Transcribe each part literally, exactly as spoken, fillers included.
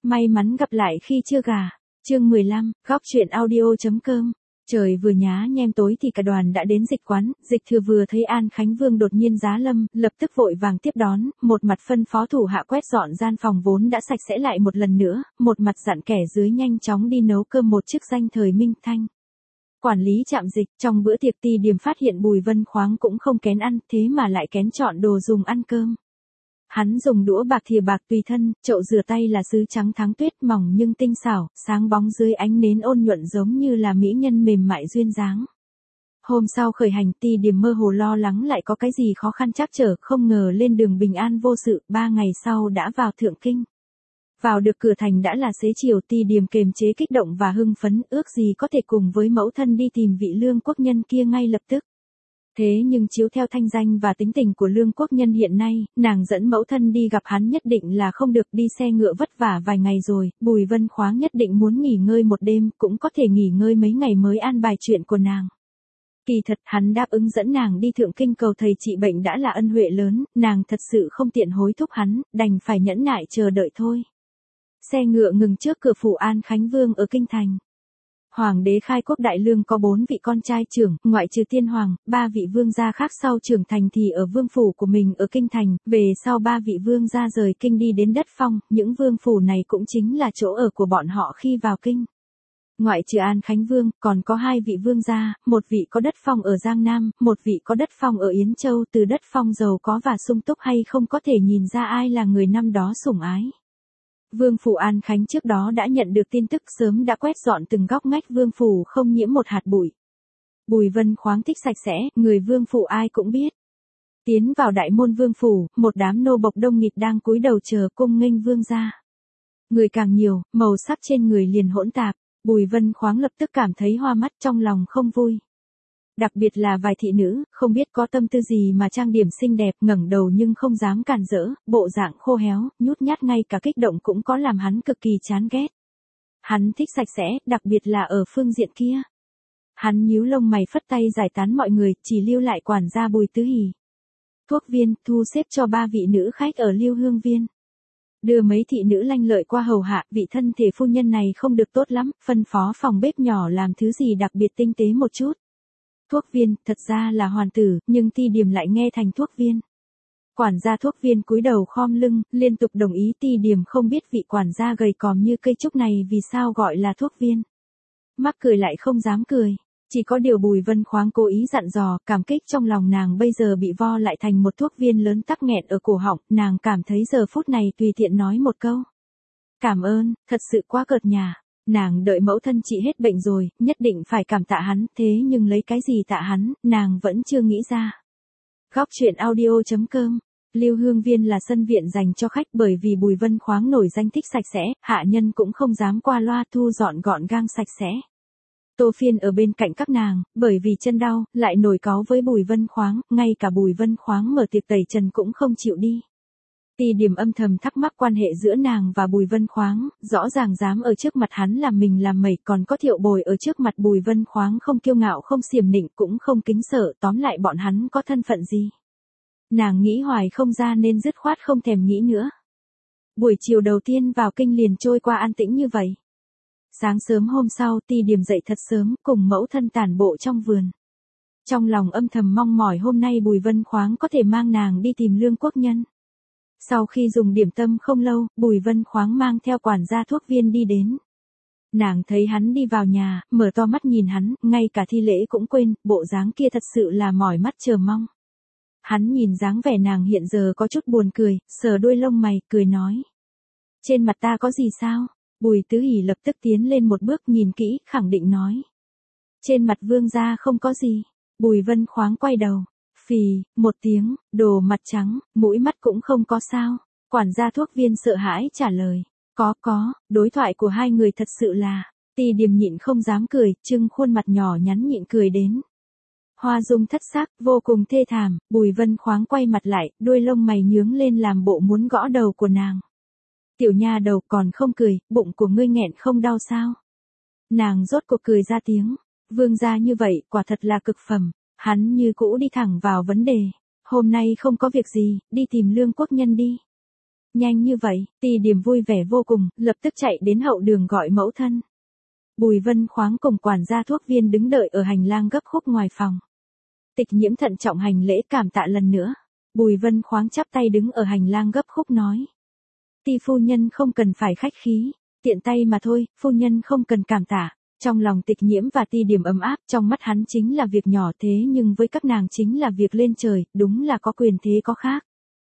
May mắn gặp lại khi chưa gà. Chương mười lăm, góc chuyện audio.com. Trời vừa nhá nhem tối thì cả đoàn đã đến dịch quán, Dịch Thừa vừa thấy An Khánh Vương đột nhiên giá lâm, lập tức vội vàng tiếp đón, một mặt phân phó thủ hạ quét dọn gian phòng vốn đã sạch sẽ lại một lần nữa, một mặt dặn kẻ dưới nhanh chóng đi nấu cơm một chức danh thời Minh Thanh. Quản lý trạm dịch, trong bữa tiệc Ti Điềm phát hiện Bùi Vân Khoáng cũng không kén ăn, thế mà lại kén chọn đồ dùng ăn cơm. Hắn dùng đũa bạc thìa bạc tùy thân, chậu rửa tay là sứ trắng tháng tuyết mỏng nhưng tinh xảo, sáng bóng dưới ánh nến ôn nhuận giống như là mỹ nhân mềm mại duyên dáng. Hôm sau khởi hành Ti Điềm mơ hồ lo lắng lại có cái gì khó khăn trắc trở, không ngờ lên đường bình an vô sự, ba ngày sau đã vào Thượng Kinh. Vào được cửa thành đã là xế chiều, Ti Điềm kềm chế kích động và hưng phấn, ước gì có thể cùng với mẫu thân đi tìm vị Lương Quốc Nhân kia ngay lập tức. Thế nhưng chiếu theo thanh danh và tính tình của Lương Quốc Nhân hiện nay, nàng dẫn mẫu thân đi gặp hắn nhất định là không được, đi xe ngựa vất vả vài ngày rồi, Bùi Vân Khoáng nhất định muốn nghỉ ngơi một đêm, cũng có thể nghỉ ngơi mấy ngày mới an bài chuyện của nàng. Kỳ thật hắn đáp ứng dẫn nàng đi Thượng Kinh cầu thầy trị bệnh đã là ân huệ lớn, nàng thật sự không tiện hối thúc hắn, đành phải nhẫn nại chờ đợi thôi. Xe ngựa ngừng trước cửa phủ An Khánh Vương ở Kinh Thành. Hoàng đế khai quốc đại lương có bốn vị con trai trưởng, ngoại trừ tiên hoàng, ba vị vương gia khác sau trưởng thành thì ở vương phủ của mình ở Kinh Thành, về sau ba vị vương gia rời kinh đi đến đất phong, những vương phủ này cũng chính là chỗ ở của bọn họ khi vào kinh. Ngoại trừ An Khánh Vương, còn có hai vị vương gia, một vị có đất phong ở Giang Nam, một vị có đất phong ở Yến Châu, từ đất phong giàu có và sung túc hay không có thể nhìn ra ai là người năm đó sủng ái. Vương phủ An Khánh trước đó đã nhận được tin tức, sớm đã quét dọn từng góc ngách vương phủ không nhiễm một hạt bụi. Bùi Vân Khoáng thích sạch sẽ, người vương phủ ai cũng biết. Tiến vào đại môn vương phủ, một đám nô bộc đông nghịt đang cúi đầu chờ cung nghênh vương gia. Người càng nhiều, màu sắc trên người liền hỗn tạp, Bùi Vân Khoáng lập tức cảm thấy hoa mắt, trong lòng không vui. Đặc biệt là vài thị nữ, không biết có tâm tư gì mà trang điểm xinh đẹp, ngẩng đầu nhưng không dám cản rỡ, bộ dạng khô héo, nhút nhát, ngay cả kích động cũng có làm hắn cực kỳ chán ghét. Hắn thích sạch sẽ, đặc biệt là ở phương diện kia. Hắn nhíu lông mày phất tay giải tán mọi người, chỉ lưu lại quản gia Bùi Tứ Hỷ. Thuốc viên, thu xếp cho ba vị nữ khách ở Lưu Hương Viên. Đưa mấy thị nữ lanh lợi qua hầu hạ, vị thân thể phu nhân này không được tốt lắm, phân phó phòng bếp nhỏ làm thứ gì đặc biệt tinh tế một chút. Thuốc viên, thật ra là hoàn tử, nhưng Ti Điềm lại nghe thành thuốc viên. Quản gia thuốc viên cúi đầu khom lưng, liên tục đồng ý. Ti Điềm không biết vị quản gia gầy còm như cây trúc này vì sao gọi là thuốc viên. Mắc cười lại không dám cười. Chỉ có điều Bùi Vân Khoáng cố ý dặn dò, cảm kích trong lòng nàng bây giờ bị vo lại thành một thuốc viên lớn tắc nghẹn ở cổ họng, nàng cảm thấy giờ phút này tùy tiện nói một câu. Cảm ơn, thật sự quá cợt nhả. Nàng đợi mẫu thân trị hết bệnh rồi, nhất định phải cảm tạ hắn, thế nhưng lấy cái gì tạ hắn, nàng vẫn chưa nghĩ ra. Góc chuyện audio.com. Lưu Hương Viên là sân viện dành cho khách, bởi vì Bùi Vân Khoáng nổi danh thích sạch sẽ, hạ nhân cũng không dám qua loa, thu dọn gọn gàng sạch sẽ. Tô Phiên ở bên cạnh các nàng, bởi vì chân đau, lại nổi cáu với Bùi Vân Khoáng, ngay cả Bùi Vân Khoáng mở tiệc tẩy trần cũng không chịu đi. Ti Điềm âm thầm thắc mắc quan hệ giữa nàng và Bùi Vân Khoáng, rõ ràng dám ở trước mặt hắn làm mình làm mẩy, còn có Thiệu Bồi ở trước mặt Bùi Vân Khoáng không kiêu ngạo không xiểm nịnh cũng không kính sợ, tóm lại bọn hắn có thân phận gì. Nàng nghĩ hoài không ra nên dứt khoát không thèm nghĩ nữa. Buổi chiều đầu tiên vào kinh liền trôi qua an tĩnh như vậy. Sáng sớm hôm sau Ti Điềm dậy thật sớm, cùng mẫu thân tản bộ trong vườn. Trong lòng âm thầm mong mỏi hôm nay Bùi Vân Khoáng có thể mang nàng đi tìm Lương Quốc Nhân. Sau khi dùng điểm tâm không lâu, Bùi Vân Khoáng mang theo quản gia thuốc viên đi đến. Nàng thấy hắn đi vào nhà, mở to mắt nhìn hắn, ngay cả thi lễ cũng quên, bộ dáng kia thật sự là mỏi mắt chờ mong. Hắn nhìn dáng vẻ nàng hiện giờ có chút buồn cười, sờ đuôi lông mày, cười nói. Trên mặt ta có gì sao? Bùi Tứ Hỷ lập tức tiến lên một bước nhìn kỹ, khẳng định nói. Trên mặt vương gia không có gì. Bùi Vân Khoáng quay đầu. Phì, một tiếng, đồ mặt trắng, mũi mắt cũng không có sao. Quản gia thuốc viên sợ hãi trả lời. Có có, đối thoại của hai người thật sự là. Ti Điềm nhịn không dám cười, trưng khuôn mặt nhỏ nhắn nhịn cười đến. Hoa dung thất sắc, vô cùng thê thảm, Bùi Vân Khoáng quay mặt lại, đuôi lông mày nhướng lên làm bộ muốn gõ đầu của nàng. Tiểu nha đầu còn không cười, bụng của ngươi nghẹn không đau sao? Nàng rốt cuộc cười ra tiếng. Vương gia như vậy, quả thật là cực phẩm. Hắn như cũ đi thẳng vào vấn đề. Hôm nay không có việc gì, đi tìm Lương Quốc Nhân đi. Nhanh như vậy, Ti Điềm vui vẻ vô cùng, lập tức chạy đến hậu đường gọi mẫu thân. Bùi Vân Khoáng cùng quản gia thuốc viên đứng đợi ở hành lang gấp khúc ngoài phòng. Tịch Nhiễm thận trọng hành lễ cảm tạ lần nữa. Bùi Vân Khoáng chắp tay đứng ở hành lang gấp khúc nói. Ti phu nhân không cần phải khách khí, tiện tay mà thôi, phu nhân không cần cảm tạ. Trong lòng Tịch Nhiễm và Ti Điềm ấm áp, trong mắt hắn chính là việc nhỏ thế nhưng với các nàng chính là việc lên trời, đúng là có quyền thế có khác.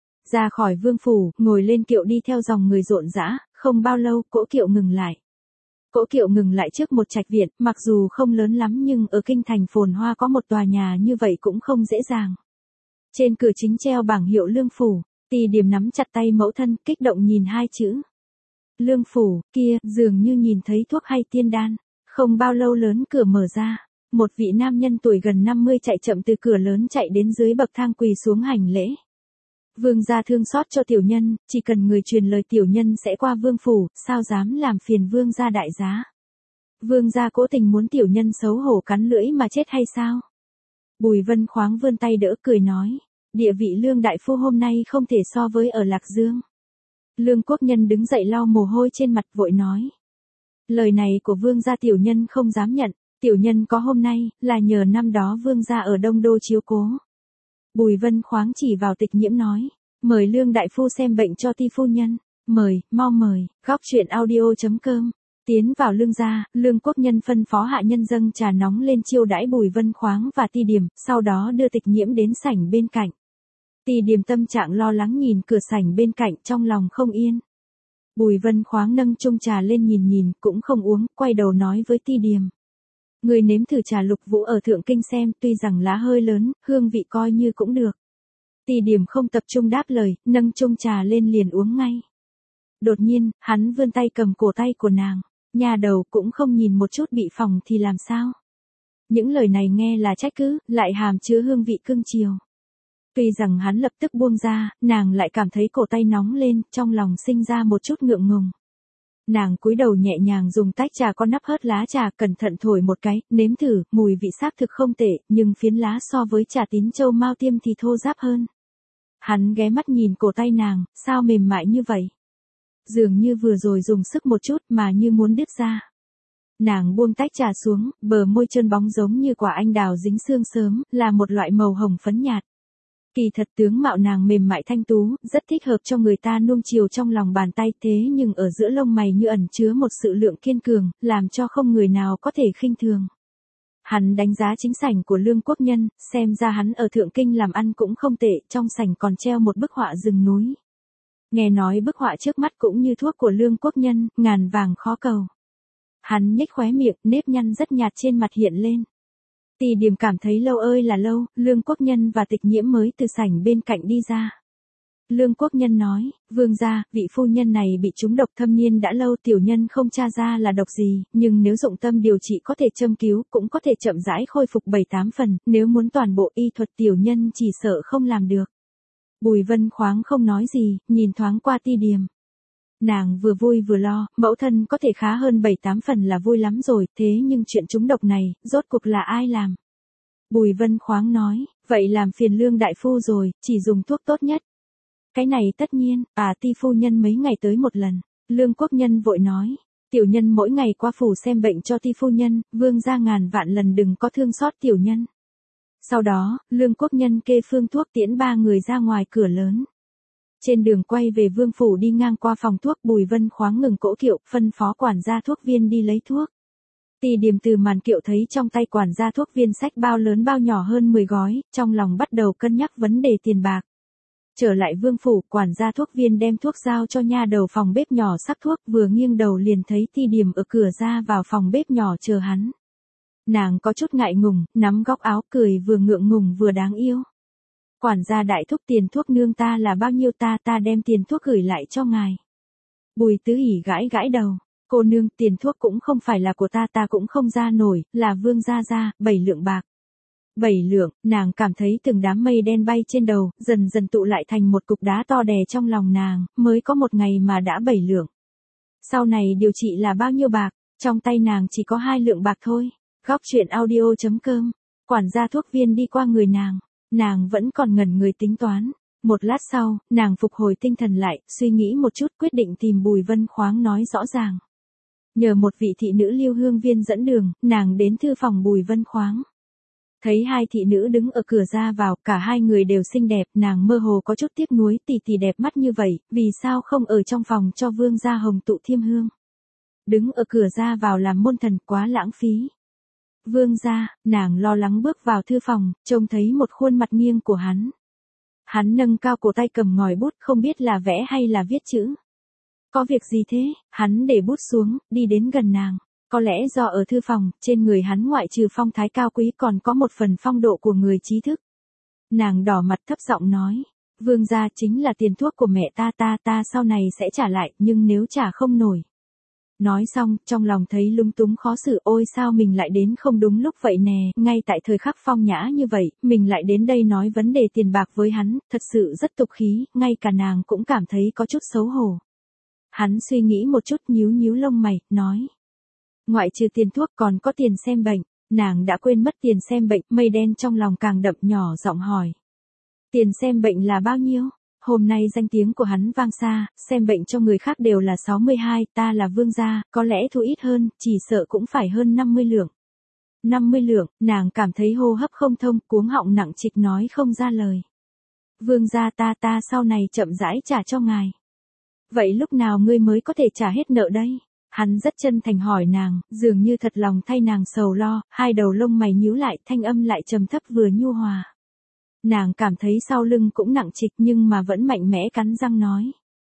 Ra khỏi vương phủ, ngồi lên kiệu đi theo dòng người rộn rã, không bao lâu cỗ kiệu ngừng lại. Cỗ kiệu ngừng lại trước một trạch viện, mặc dù không lớn lắm nhưng ở kinh thành phồn hoa có một tòa nhà như vậy cũng không dễ dàng. Trên cửa chính treo bảng hiệu Lương Phủ, Ti Điềm nắm chặt tay mẫu thân, kích động nhìn hai chữ. Lương Phủ, kia, dường như nhìn thấy thuốc hay tiên đan. Không bao lâu lớn cửa mở ra, một vị nam nhân tuổi gần năm mươi chạy chậm từ cửa lớn chạy đến dưới bậc thang quỳ xuống hành lễ. Vương gia thương xót cho tiểu nhân, chỉ cần người truyền lời tiểu nhân sẽ qua vương phủ, sao dám làm phiền vương gia đại giá. Vương gia cố tình muốn tiểu nhân xấu hổ cắn lưỡi mà chết hay sao? Bùi Vân Khoáng vươn tay đỡ cười nói, địa vị Lương đại phu hôm nay không thể so với ở Lạc Dương. Lương Quốc Nhân đứng dậy lau mồ hôi trên mặt vội nói. Lời này của vương gia tiểu nhân không dám nhận, tiểu nhân có hôm nay, là nhờ năm đó vương gia ở Đông Đô chiếu cố. Bùi Vân Khoáng chỉ vào Tịch Nhiễm nói, mời Lương đại phu xem bệnh cho Ti phu nhân, mời, mau mời, góc truyện audio chấm com. Tiến vào Lương gia, Lương Quốc Nhân phân phó hạ nhân dâng trà nóng lên chiêu đãi Bùi Vân Khoáng và Ti Điềm, sau đó đưa Tịch Nhiễm đến sảnh bên cạnh. Ti Điềm tâm trạng lo lắng nhìn cửa sảnh bên cạnh trong lòng không yên. Bùi Vân Khoáng nâng chung trà lên nhìn nhìn, cũng không uống, quay đầu nói với Ti Điềm. Người nếm thử trà Lục Vũ ở Thượng Kinh xem, tuy rằng lá hơi lớn, hương vị coi như cũng được. Ti Điềm không tập trung đáp lời, nâng chung trà lên liền uống ngay. Đột nhiên, hắn vươn tay cầm cổ tay của nàng, nhà đầu cũng không nhìn một chút bị phỏng thì làm sao. Những lời này nghe là trách cứ, lại hàm chứa hương vị cưng chiều. Tuy rằng hắn lập tức buông ra, nàng lại cảm thấy cổ tay nóng lên, trong lòng sinh ra một chút ngượng ngùng. Nàng cúi đầu nhẹ nhàng dùng tách trà có nắp hớt lá trà cẩn thận thổi một cái, nếm thử, mùi vị xác thực không tệ, nhưng phiến lá so với trà Tín Châu Mao Tiêm thì thô ráp hơn. Hắn ghé mắt nhìn cổ tay nàng, sao mềm mại như vậy? Dường như vừa rồi dùng sức một chút mà như muốn đứt ra. Nàng buông tách trà xuống, bờ môi trơn bóng giống như quả anh đào dính sương sớm, là một loại màu hồng phấn nhạt. Kỳ thật tướng mạo nàng mềm mại thanh tú, rất thích hợp cho người ta nuông chiều trong lòng bàn tay thế nhưng ở giữa lông mày như ẩn chứa một sự lượng kiên cường, làm cho không người nào có thể khinh thường. Hắn đánh giá chính sảnh của Lương Quốc Nhân, xem ra hắn ở Thượng Kinh làm ăn cũng không tệ, trong sảnh còn treo một bức họa rừng núi. Nghe nói bức họa trước mắt cũng như thuốc của Lương Quốc Nhân, ngàn vàng khó cầu. Hắn nhếch khóe miệng, nếp nhăn rất nhạt trên mặt hiện lên. Ti Điềm cảm thấy lâu ơi là lâu, Lương Quốc Nhân và Tịch Nhiễm mới từ sảnh bên cạnh đi ra. Lương Quốc Nhân nói, vương gia, vị phu nhân này bị trúng độc thâm niên đã lâu, tiểu nhân không tra ra là độc gì, nhưng nếu dụng tâm điều trị có thể châm cứu, cũng có thể chậm rãi khôi phục bảy tám phần, nếu muốn toàn bộ y thuật tiểu nhân chỉ sợ không làm được. Bùi Vân Khoáng không nói gì, nhìn thoáng qua Ti Điềm. Nàng vừa vui vừa lo, mẫu thân có thể khá hơn bảy tám phần là vui lắm rồi, thế nhưng chuyện trúng độc này, rốt cuộc là ai làm? Bùi Vân Khoáng nói, vậy làm phiền Lương đại phu rồi, chỉ dùng thuốc tốt nhất. Cái này tất nhiên, à Ti phu nhân mấy ngày tới một lần. Lương Quốc Nhân vội nói, tiểu nhân mỗi ngày qua phủ xem bệnh cho Ti phu nhân, vương gia ngàn vạn lần đừng có thương xót tiểu nhân. Sau đó, Lương Quốc Nhân kê phương thuốc tiễn ba người ra ngoài cửa lớn. Trên đường quay về vương phủ đi ngang qua phòng thuốc, Bùi Vân Khoáng ngừng cỗ kiệu, phân phó quản gia thuốc viên đi lấy thuốc. Ti Điềm từ màn kiệu thấy trong tay quản gia thuốc viên xách bao lớn bao nhỏ hơn mười gói, trong lòng bắt đầu cân nhắc vấn đề tiền bạc. Trở lại vương phủ, quản gia thuốc viên đem thuốc giao cho nha đầu phòng bếp nhỏ sắc thuốc, vừa nghiêng đầu liền thấy Ti Điềm ở cửa ra vào phòng bếp nhỏ chờ hắn. Nàng có chút ngại ngùng, nắm góc áo cười vừa ngượng ngùng vừa đáng yêu. Quản gia đại thúc, tiền thuốc nương ta là bao nhiêu, ta ta đem tiền thuốc gửi lại cho ngài. Bùi Tứ Hỉ gãi gãi đầu, cô nương, tiền thuốc cũng không phải là của ta, ta cũng không ra nổi, là vương gia ra, bảy lượng bạc. Bảy lượng, nàng cảm thấy từng đám mây đen bay trên đầu, dần dần tụ lại thành một cục đá to đè trong lòng nàng, mới có một ngày mà đã bảy lượng. Sau này điều trị là bao nhiêu bạc, trong tay nàng chỉ có hai lượng bạc thôi. Góc truyện audio chấm com, quản gia thuốc viên đi qua người nàng, nàng vẫn còn ngẩn người tính toán. Một lát sau, nàng phục hồi tinh thần lại, suy nghĩ một chút quyết định tìm Bùi Vân Khoáng nói rõ ràng. Nhờ một vị thị nữ Lưu Hương Viên dẫn đường, nàng đến thư phòng Bùi Vân Khoáng. Thấy hai thị nữ đứng ở cửa ra vào, cả hai người đều xinh đẹp, nàng mơ hồ có chút tiếc nuối, tỷ tỷ đẹp mắt như vậy, vì sao không ở trong phòng cho vương gia hồng tụ thiêm hương. Đứng ở cửa ra vào làm môn thần quá lãng phí. Vương gia, nàng lo lắng bước vào thư phòng, trông thấy một khuôn mặt nghiêng của hắn. Hắn nâng cao cổ tay cầm ngòi bút, không biết là vẽ hay là viết chữ. Có việc gì thế? Hắn để bút xuống, đi đến gần nàng. Có lẽ do ở thư phòng, trên người hắn ngoại trừ phong thái cao quý còn có một phần phong độ của người trí thức. Nàng đỏ mặt thấp giọng nói, vương gia chính là tiền thuốc của mẹ ta ta ta sau này sẽ trả lại, nhưng nếu trả không nổi. Nói xong, trong lòng thấy lung túng khó xử, ôi sao mình lại đến không đúng lúc vậy nè, ngay tại thời khắc phong nhã như vậy, mình lại đến đây nói vấn đề tiền bạc với hắn, thật sự rất tục khí, ngay cả nàng cũng cảm thấy có chút xấu hổ. Hắn suy nghĩ một chút nhíu nhíu lông mày, nói. Ngoại trừ tiền thuốc còn có tiền xem bệnh, nàng đã quên mất tiền xem bệnh, mây đen trong lòng càng đậm, nhỏ giọng hỏi. Tiền xem bệnh là bao nhiêu? Hôm nay danh tiếng của hắn vang xa, xem bệnh cho người khác đều là sáu mươi hai, ta là vương gia, có lẽ thu ít hơn, chỉ sợ cũng phải hơn năm mươi lượng. năm mươi lượng, nàng cảm thấy hô hấp không thông, cuống họng nặng trịch nói không ra lời. Vương gia ta ta sau này chậm rãi trả cho ngài. Vậy lúc nào ngươi mới có thể trả hết nợ đây? Hắn rất chân thành hỏi nàng, dường như thật lòng thay nàng sầu lo, hai đầu lông mày nhíu lại, thanh âm lại trầm thấp vừa nhu hòa. Nàng cảm thấy sau lưng cũng nặng trịch nhưng mà vẫn mạnh mẽ cắn răng nói.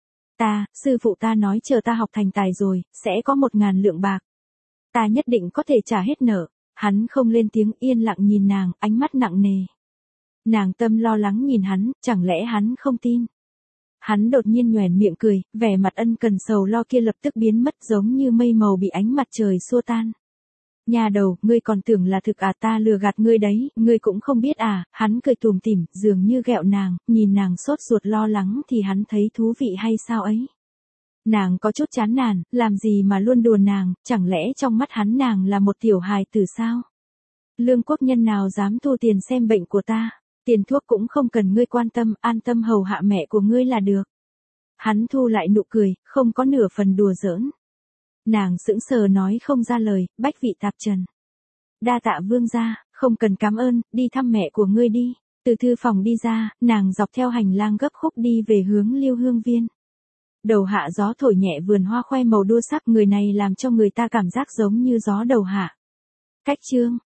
Ta, sư phụ ta nói chờ ta học thành tài rồi, sẽ có một ngàn lượng bạc. Ta nhất định có thể trả hết nợ. Hắn không lên tiếng, yên lặng nhìn nàng, ánh mắt nặng nề. Nàng tâm lo lắng nhìn hắn, chẳng lẽ hắn không tin. Hắn đột nhiên nhoẻn miệng cười, vẻ mặt ân cần sầu lo kia lập tức biến mất giống như mây màu bị ánh mặt trời xua tan. Nhà đầu, ngươi còn tưởng là thực à, ta lừa gạt ngươi đấy, ngươi cũng không biết à, hắn cười tủm tỉm, dường như ghẹo nàng, nhìn nàng sốt ruột lo lắng thì hắn thấy thú vị hay sao ấy. Nàng có chút chán nản, làm gì mà luôn đùa nàng, chẳng lẽ trong mắt hắn nàng là một tiểu hài tử sao? Lương quốc nhân nào dám thu tiền xem bệnh của ta, tiền thuốc cũng không cần ngươi quan tâm, an tâm hầu hạ mẹ của ngươi là được. Hắn thu lại nụ cười, không có nửa phần đùa giỡn. Nàng sững sờ nói không ra lời, bách vị tạp trần. Đa tạ vương gia, không cần cảm ơn, đi thăm mẹ của ngươi đi. Từ thư phòng đi ra, nàng dọc theo hành lang gấp khúc đi về hướng Lưu Hương Viên. Đầu hạ gió thổi nhẹ vườn hoa khoe màu đua sắc, người này làm cho người ta cảm giác giống như gió đầu hạ. Cách chương